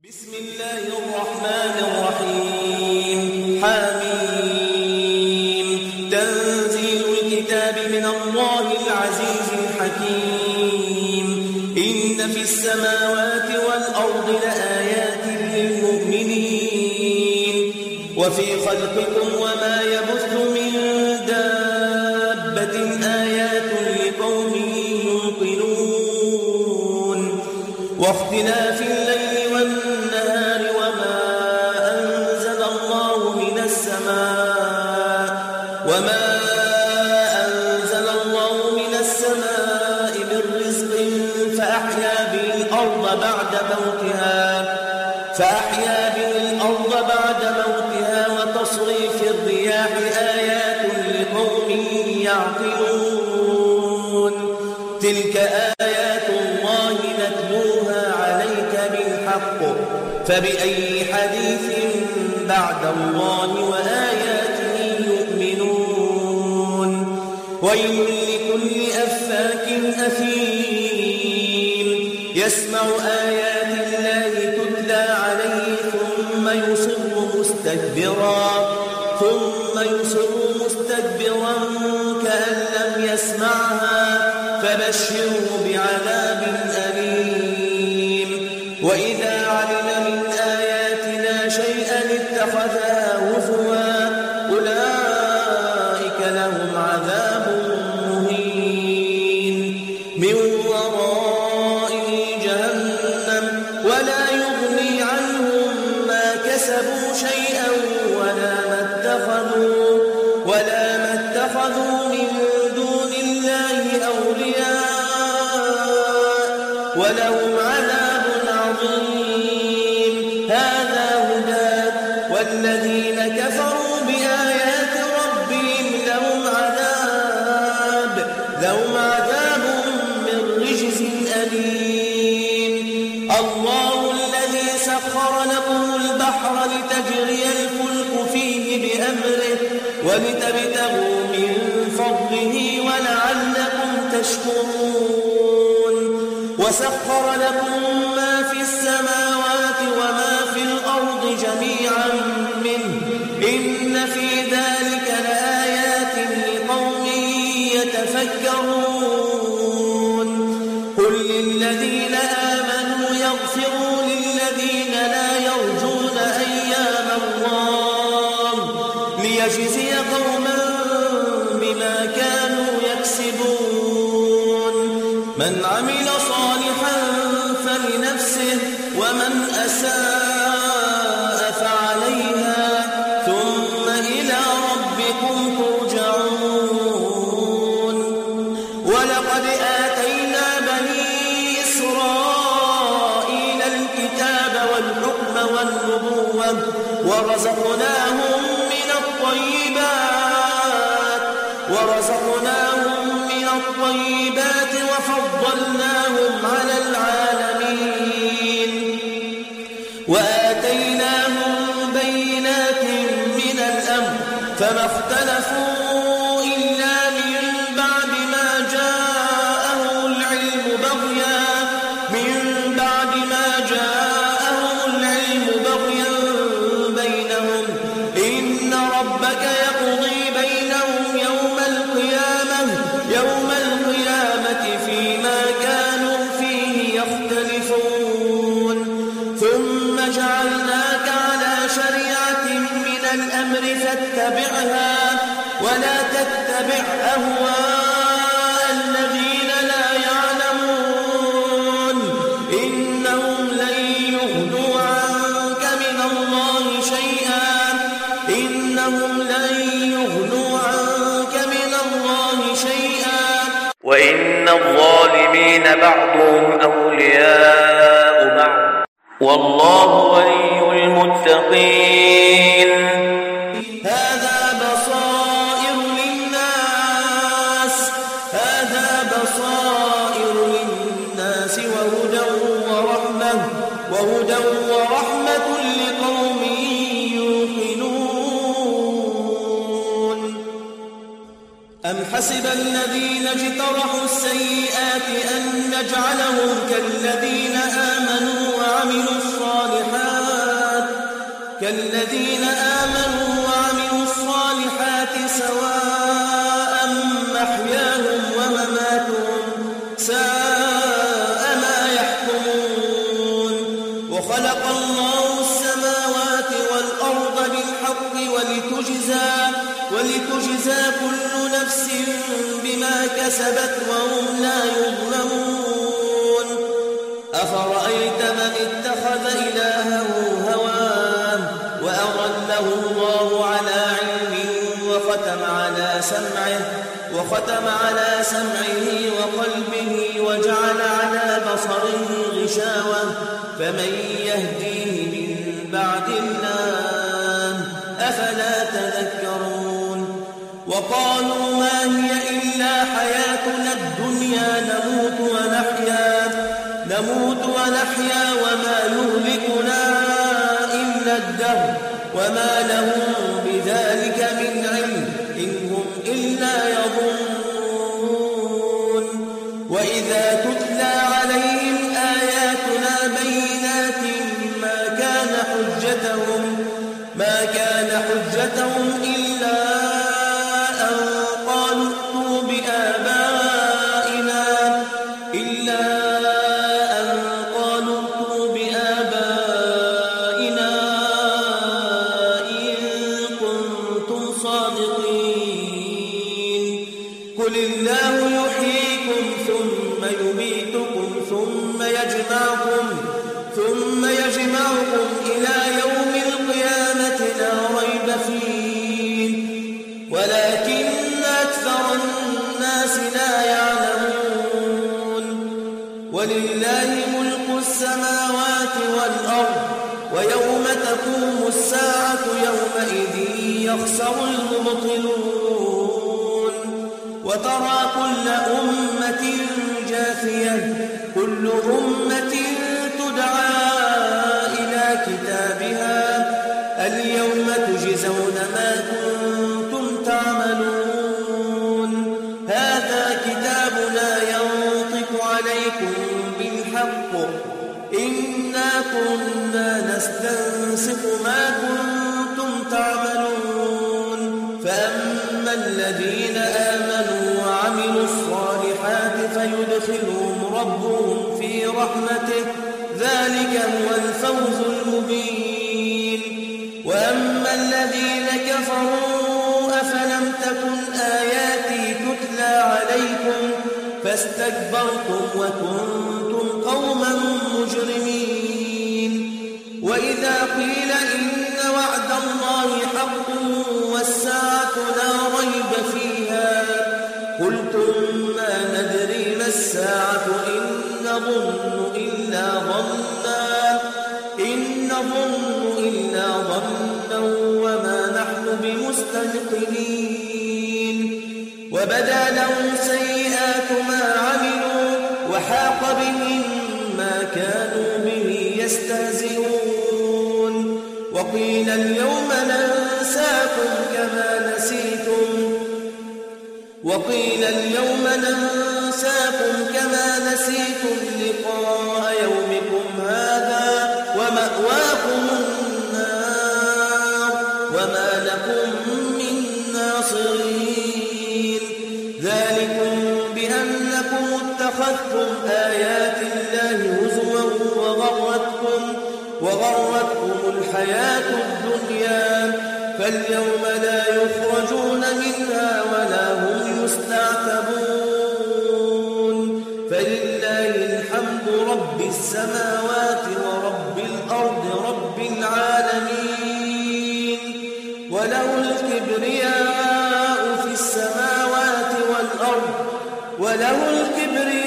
بسم الله الرحمن الرحيم. حميم. تنزيل الكتاب من الله العزيز الحكيم. إن في السماوات والأرض لآيات للمؤمنين وفي خلقكم وما يبث من دابة آيات لقوم يوقنون. واختلاف الليل والنهار وما أنزل الله من السماء من رزق فأحيا به الأرض بعد موتها وتصريف الرياح آيات لقوم يعقلون. تلك آيات الله نتلوها عليك بالحق فبأي حديث بعد الله وآياته يؤمنون. ويل لكل أفاك أثيم يسمع آيات الله تتلى عليه ثم يصر مستكبرا كأن لم يسمعها فبشره بعذاب أليم. وإذا علم من آياتنا شيئا اتخذها هزوا أولئك لهم عذاب مهين من ورائه جهنم ولا يغني عنهم ما كسبوا شيئا ولا ما اتخذوا من دون الله أولياء ولهم عذاب عظيم. هذا هدى والذين كفروا بآيات ربهم لهم عذاب من رجز أليم. الله الذي سخر لكم البحر لتجري الفلك فيه بأمره ولتبتغوا من فضله ولعلكم تشكرون. وسخر لكم ما في السماوات وما في الأرض جميعا منه إن في ذلك لآيات لقوم يتفكرون. قل للذين آمنوا يغفروا للذين لا يرجون أيام الله ليجزي قوما بما كانوا يكسبون. من عمل صالحا فلنفسه ومن أساء فعليها ثم إلى ربكم ترجعون. ولقد آتينا بني إسرائيل الكتاب والحكم والنبوة ورزقناهم من الطيبات وفضلناهم على العالمين وآتيناهم بينات من الأمر فما اختلفوا إلا من بعد ما جاءهم العلم بغيا بينهم. إن ربك يقضي بينهم يوم القيامة فيما كانوا فيه يختلفون. ثم جعلناك على شريعة من الأمر فاتبعها ولا تتبع أهواء الذين لا يعلمون. إنهم لن يغنوا عنك من الله شيئا وإن الظالمين بعضهم أولياء بعض والله ولي المتقين. هذا بصائر للناس وهدى ورحمة لقوم يوقنون. أم حسب الذين اجترحوا السيئات أن نجعلهم كالذين آمنوا وعملوا الصالحات كالذين آمنوا وعملوا الصالحات سواء محياهم ومماتهم ساء ما يحكمون وخلق الله السماوات والأرض بالحق ولتجزى كل نفس بما كسبت وهم لا يظلمون أفرأيت من اتخذ إلهه هواه وأضله الله على علم وختم على سمعه وقلبه وجعل على بصره غشاوة فمن يهديه من بعد الله أفلا تذكرون وقالوا ما هي إلا حياتنا الدنيا نموت ونحيا وما يهلكنا إلا الدهر وما لهم بذلك من علم إن هم إلا يظنون وإذا تتلى عليهم آياتنا بينات ما كان حجتهم إلا أن قالوا ائتوا بآبائنا إن كنتم صادقين قل الله يحييكم ثم يميتكم ثم يجمعكم إلى يوم القيامة لا ريب فيه ولكن أكثر الناس لا يعلمون ولله ملك السماوات والأرض ويوم تقوم الساعة يومئذ يخسر المبطلون وترى كل أمة جاثية كل أمة تدعى إلى كتابها اليوم تجزون ما كنتم تعملون هذا كتابنا ينطق عليكم بالحق إنا كنا نستنسخ ما كنتم تعملون فأما الذين آمنوا وعملوا الصالحات فيدخلهم ربهم في رحمته ذلك هو الفوز المبين وأما الذين كفروا أفلم تكن آياتي تتلى عليكم فاستكبرتم وكنتم قوما مجرمين وإذا قيل إن وعد الله حق والساعة لا ريب فيها قلتم ما ندري ما الساعة إن نظن إلا ظنا وما نحن بمستيقنين وبدا لهم سيئات ما عملوا وحاق بهم ما كانوا به يستهزئون وقيل اليوم ننساكم كما نسيتم لقاء يومكم هذا ومأواكم النار وما لكم من ناصرين ذلكم بأنكم اتخذتم آيات الله هزوا وغرتكم الحياة الدنيا فاليوم لا يخرجون منها ولا هم يستعتبون فلله الحمد رب السماوات ورب الأرض رب العالمين وله الكبرياء في السماوات والأرض